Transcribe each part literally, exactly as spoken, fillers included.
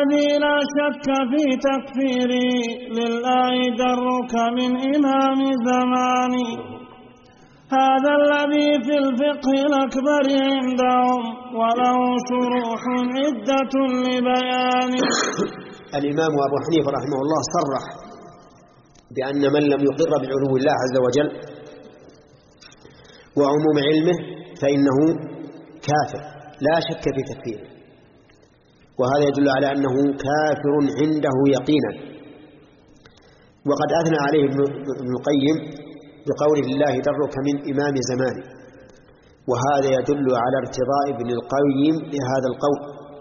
الذي لا شك في تكفيري لله درك من إمام زماني. هذا الذي في الفقه الأكبر عندهم وله شروح عدة لبيان. الإمام أبو حنيفة رحمه الله صرح بأن من لم يقر بعلو الله عز وجل وعموم علمه فإنه كافر لا شك في تكفيره، وهذا يدل على أنه كافر عنده يقينا. وقد أثنى عليه ابن القيم بقوله الله درك من إمام زمانه، وهذا يدل على ارتضاء ابن القيم لهذا القول،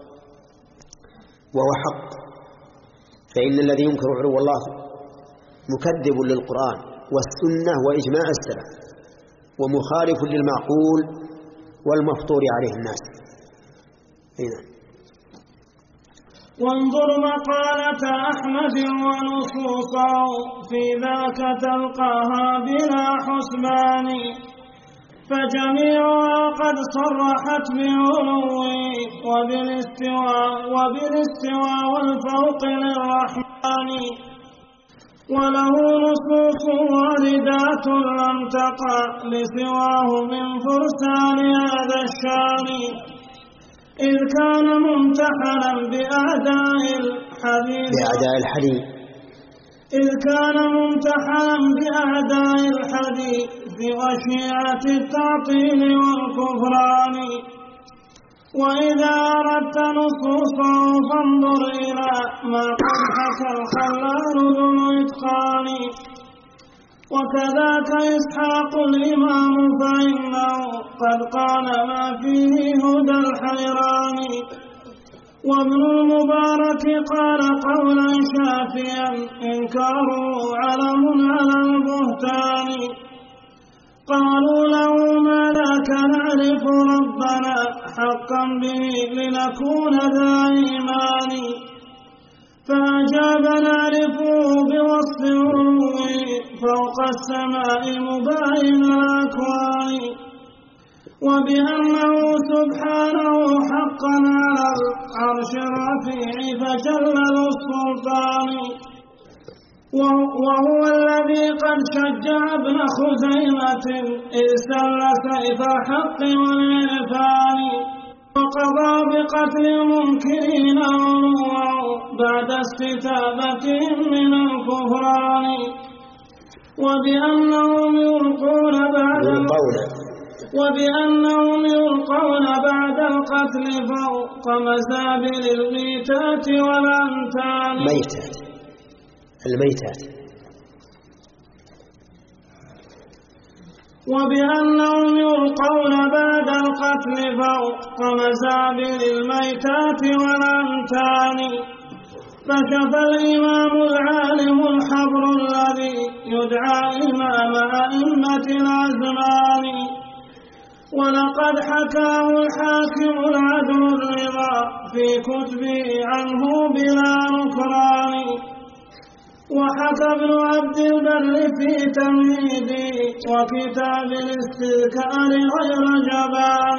وهو حق. فإن الذي ينكر علو الله مكذب للقرآن والسنة وإجماع السلف، ومخالف للمعقول والمفطور عليه الناس. هنا وانظر مقالة أحمد ونصوصه في ذاك تلقاها بلا حسبان، فجميعها قد صرحت بعلوه وبالاستواء وبالاستواء والفوق للرحمن، وله نصوص واردات لم تقع لسواه من فرسان هذا الشان، إذ كان ممتحنا بأعداء الحديث بأعداء الحديث إذ كان ممتحنا بأعداء الحديث وشيعة التعطيل والكفران. وإذا أردت نصوصه فانظر إلى ما قد حكى الخلال ذو الإتقان. وكذاك إسحاق الإمام فإنه قد قال ما فيه هدى الحيران. وابن المبارك قال قولا شافيا إنكاره علم على البهتان. قالوا له ما ذاك نعرف ربنا حقا به لنكون ذا إيمان، فأجاب نعرفه بوصف علوه فوق السماء مباين الأكوان، وبأنه سبحانه حقا على العرش الرفيع فجل ذو السلطان. وهو الذي قد شجع ابن خزيمة إذ سل سيف الحق والعرفان، وقضى بقتل المنكرين علوا بعد استتابتهم من الكفران. وبأنهم يلقون بعد وبأنهم يلقون بعد القتل فوق مزابل الميتات والأنتان. ميتات الميتات وبأنهم يلقون بعد القتل فوق مزابل الميتات والأنتان. فشفى الإمام العالم الحبر الذي يدعى إمام أئمة الأزمان، ولقد حكاه الحاكم العدل الرضا في كتبه عنه بلا نكران. وحكى ابن عبد البر في تمهيده وكتاب الاستذكار غير جبان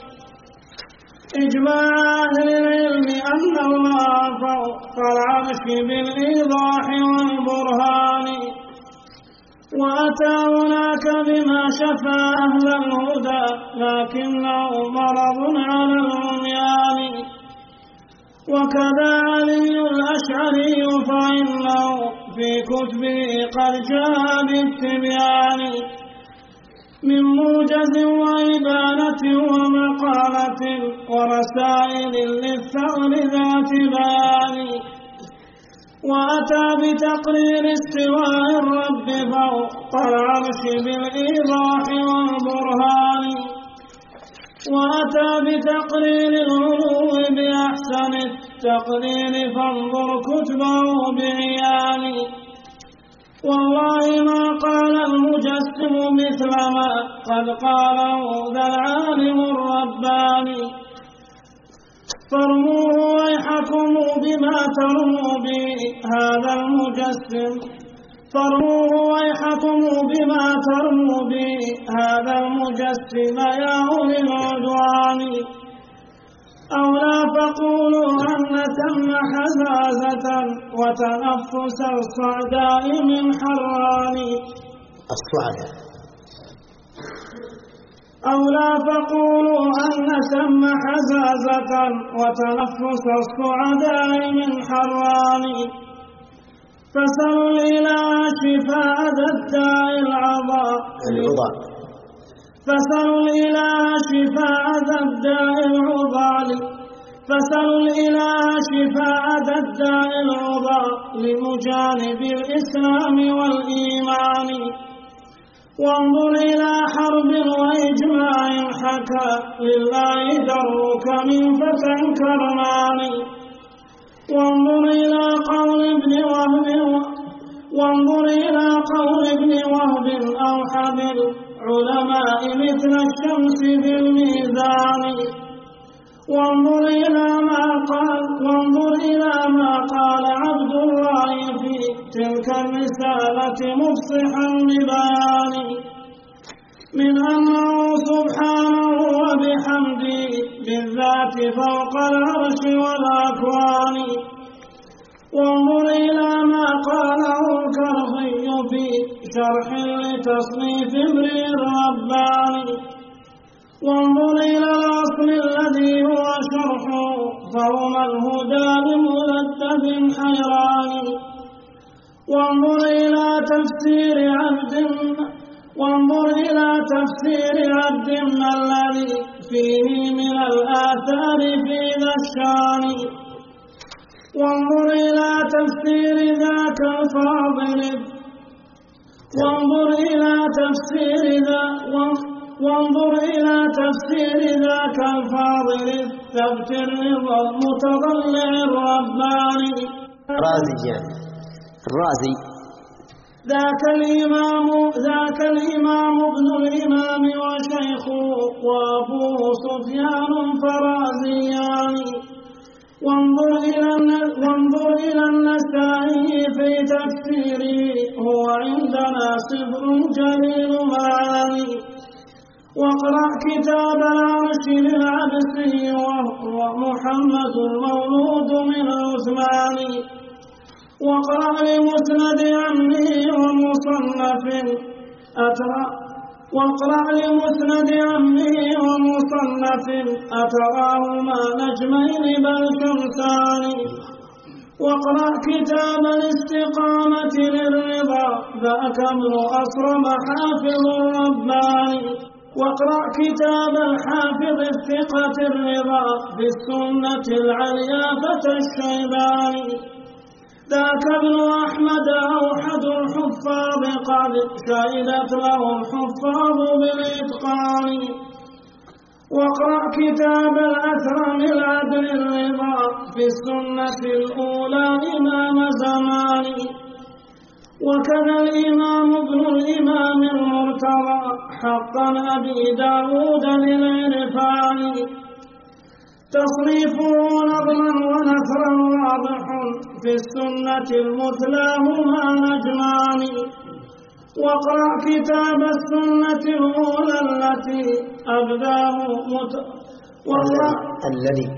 إجماع أهل العلم أن الله فوق العرش بالإيضاح والبرهان. وأتى هناك بما شفى أهل الهدى لكنه مرض على العميان. وكذا علي الأشعري فإنه في كتبه قد جاء بالتبيان من موجز وإبانة ومقالة ورسائل للثغر ذات بيان. وأتى بتقرير استواء الرب فوق العرش بالإيضاح والبرهان. وأتى بتقرير العلو بأحسن التقرير فانظر كتبه بعيان. والله ما قال المجسم مثل ما قد قاله ذا العالم الرباني. فارموه ويحكم بما ترموا به هذا المجسم فارموه ويحكم بما ترموا به هذا المجسم يا أولي العدوان. أو لا فقولوا أن ثم حزازة وتنفس الصعداء من حران الصعداء أو لا فقولوا أن ثم حزازة وتنفس الصعداء من حران فسلوا الإله شفاء ذا الداء العضاء فسلوا الإله شفاء ذا الداء العضال فسلوا الإله شفاء ذا الداء العضال لمجانب الإسلام والإيمان وانظر إلى حرب وإجماع حكى لله درك من فتى كرمان وانظر إلى قول ابن وهب وانظر إلى قول ابن وهب أوحد العلماء مثل الشمس بالميزان وانظر إلى ما قال وانظر إلى ما قال عبد الله في تلك الرسالة مفصحا ببيان من أنه سبحانه وبحمده بالذات فوق العرش والأكوان وانظر إلى ما قاله الكرخي في شرح لتصنيف امرئ الرباني وانظر إلى الأصل الذي هو شرحه فهم الهدى لملتف حيران وانظر إلى تفسير عبد وانظر إلى تفسير عبد ما الذي فيه من الآثار في ذا الشان وانظر إلى تفسير ذاك الفاضل وانظر إلى تفسير ذا وانظر إلى تفسير ذاك الفاضل الثبت الرضا المتضلع الرباني رازي يعني الرازي ذاك الإمام ذاك الإمام ابن الإمام وشيخه وأبوه سفيان فرازيان وانظر إلى وانظر إلى النسائي في تفسيره هو عندنا صفر جليل معاني واقرأ كتاب العرش للعبسي وهو محمد المولود من عثمان واقرأ لمسند عمه ومصنف أترى واقرأ لمسند عمه ومصنف أتراهما نجمين بل شمسان واقرأ كتاب الاستقامة للرضا ذاك ابن أصرم حافظ الرباني واقرأ كتاب الحافظ الثقة الرضا بالسنة العليا فتى الشيباني ذاك ابن أحمد أوحد الحفاظ قد شهدت له الحفاظ بالإتقان واقرأ كتاب الأثرم العدل الرضا في السنة الأولى إمام زمان وكذا الإمام ابن الإمام المرتضى حقا أبي داود للعرفان تصريفه نظما ونثرا واضح في السنة المثلى هما نجمان واقرأ كتاب السنة الأولى التي أبداه مت واقرأ الذي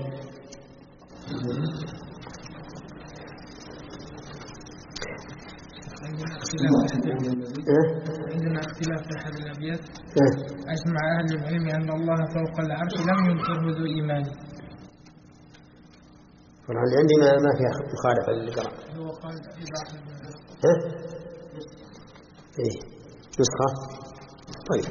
عندنا اختلاف في أحد الأبيات أجمع أهل العلم أن الله فوق العرش لم ينكره ذو إيمان. طبعا اللي عندي ما ما فيها مخالفة اللي قرأ. هو قال في بعض ها؟ إيه نسخة. طيب.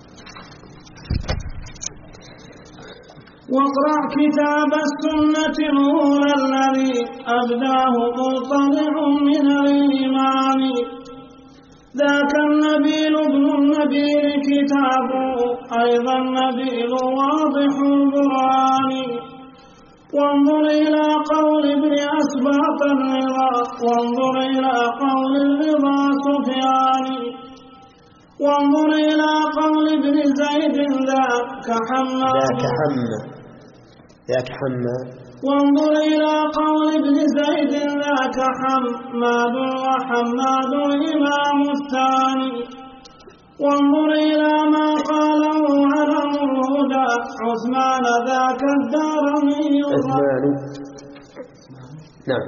واقرأ كتاب السنة الأولى الذي أبداه مطلع من الإيمان ذاك النبيل ابن النبيل كتابه أيضا نبيل واضح البرهان وانظر إلى قول ابن أسباط الرضا وانظر إلى قول الرضا سفيان وانظر إلى قول ابن زيد ذاك حماد ذاك حماد ذاك حماد وانظر إلى قول ابن زيد ذاك حماد وحماد الإمام الثاني وانظر إلى ما قاله علم الهدى عثمان ذاك الدارمي عثمان نعم.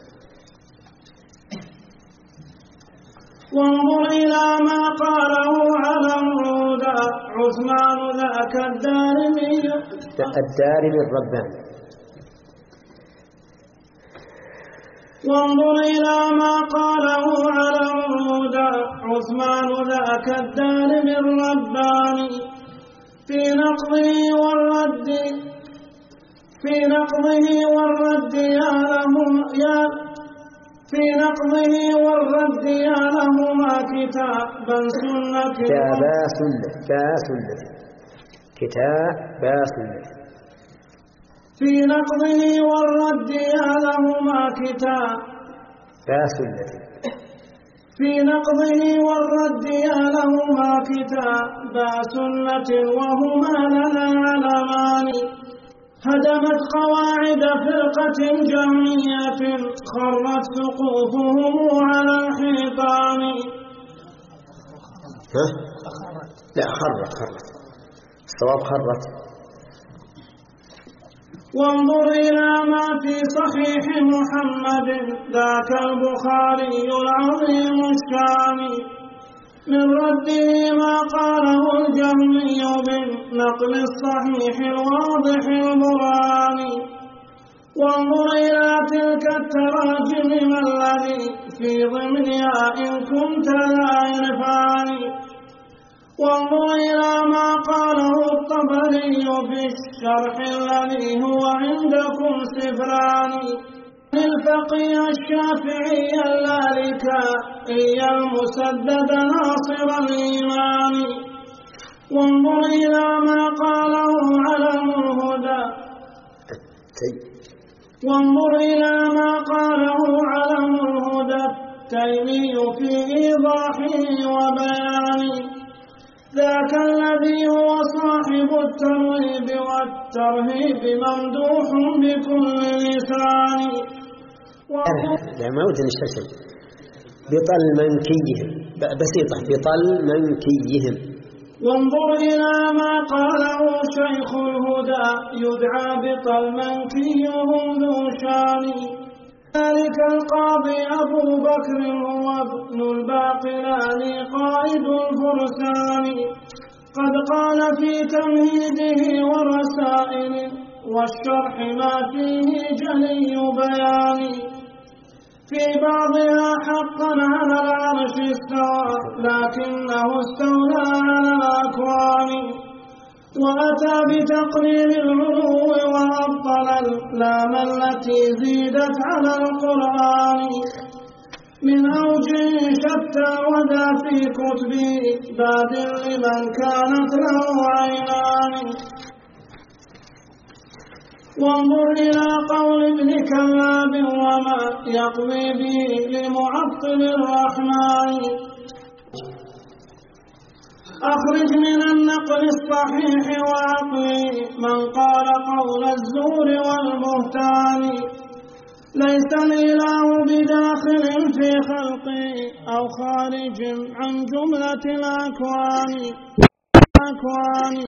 وانظر إلى ما قاله على الهدى عثمان ذاك الدارمي الدارمي الرباني. وانظر إلى ما قاله على الهدى عثمان ذاك الدارمي الرباني في نقضه والرد في نقضه والرد يا لهم يا في نقضه والرد يا لهما كتابا سنة كتابا سنة با سنة كتابا سنة في نقضه والرد يا لهما كتابا سنة في نقضه والرد يا لهما كتابا سنة وهما لنا علمان هدمت قواعد فرقة جمعية خرت سقوفهم على الحيطان. ها؟ لا خرت خرت الصواب خرت. وانظر إلى ما في صحيح محمد ذاك البخاري العظيم الشان من رده ما قاله الجهمي بالنقل الصحيح الواضح البرهان. وانظر إلى تلك التراجم ما الذي في ضمنها إن كنت لا عرفان. وانظر إلى ما قاله الطبري في الشرح الذي هو عندكم سفران للفقيه الشافعي اللالكائي المسدد ناصر الإيمان. وانظر إلى ما قاله علم الهدى وانظر إلى ما قاله علم الهدى التيمي في إيضاحه وبيانه ذاك الذي هو صاحب الترغيب والترهيب ممدوح بكل لسان. لا ما ودي نشتغل بطل منكيهم بسيطة بطل منكيهم. وانظر إلى ما قاله شيخ الهدى يدعى بطل منكيهم ذو شان ذلك القاضي أبو بكر هو ابن الباقلاني قائد الفرسان قد قال في تمهيده ورسائل والشرح ما فيه جلي بيان في بعضها حقا على العرش استوى لكنه استولى على الأكوان وأتى بتقليل العلو وأبطل اللام التي زيدت على القرآن من أوجه شتى وذا في كتبه باد لمن كانت له عينان. وانظر إلى قول ابن كلاب وما يقضي به لمعطل الرحمن أخرج من النقل الصحيح وعقلي من قال قول الزور والبهتان ليس الإله بداخل في خلقي أو خارج عن جملة الأكوان